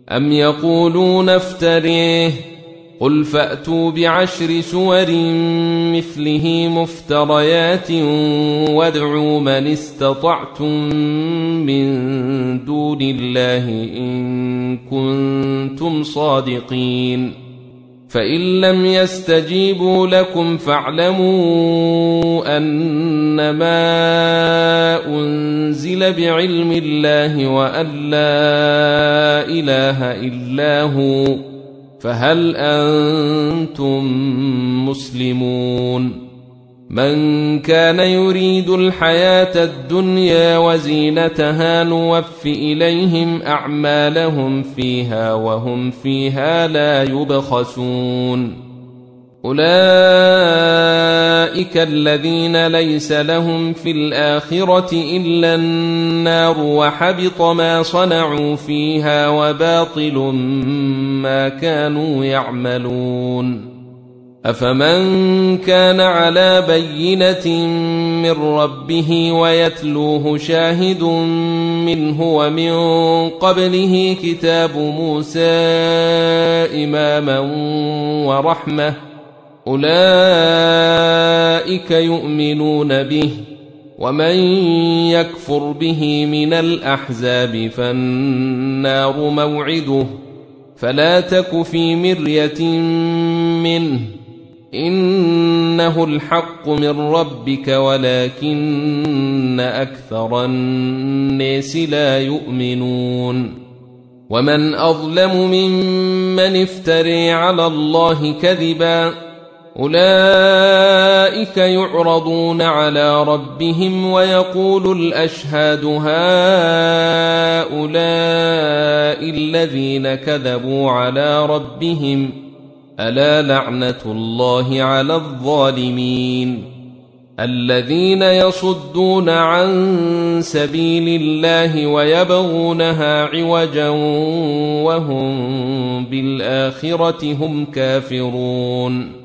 أم يقولون افتريه قل فأتوا ب10 سور مثله مفتريات وادعوا من استطعتم من دون الله إن كنتم صادقين فإن لم يستجيبوا لكم فاعلموا أنما أنزل بعلم الله وأن لا إله إلا هو فهل أنتم مسلمون من كان يريد الحياة الدنيا وزينتها نوف إليهم أعمالهم فيها وهم فيها لا يبخسون أولئك الذين ليس لهم في الآخرة إلا النار وحبط ما صنعوا فيها وباطل ما كانوا يعملون أفمن كان على بينة من ربه ويتلوه شاهد منه ومن قبله كتاب موسى إماما ورحمة أولئك يؤمنون به ومن يكفر به من الأحزاب فالنار موعده فلا تك في مرية منه إنه الحق من ربك ولكن أكثر الناس لا يؤمنون ومن أظلم ممن افتري على الله كذبا أولئك يعرضون على ربهم ويقول الأشهاد هؤلاء الذين كذبوا على ربهم ألا لعنة الله على الظالمين الذين يصدون عن سبيل الله ويبغونها عوجا وهم بالآخرة هم كافرون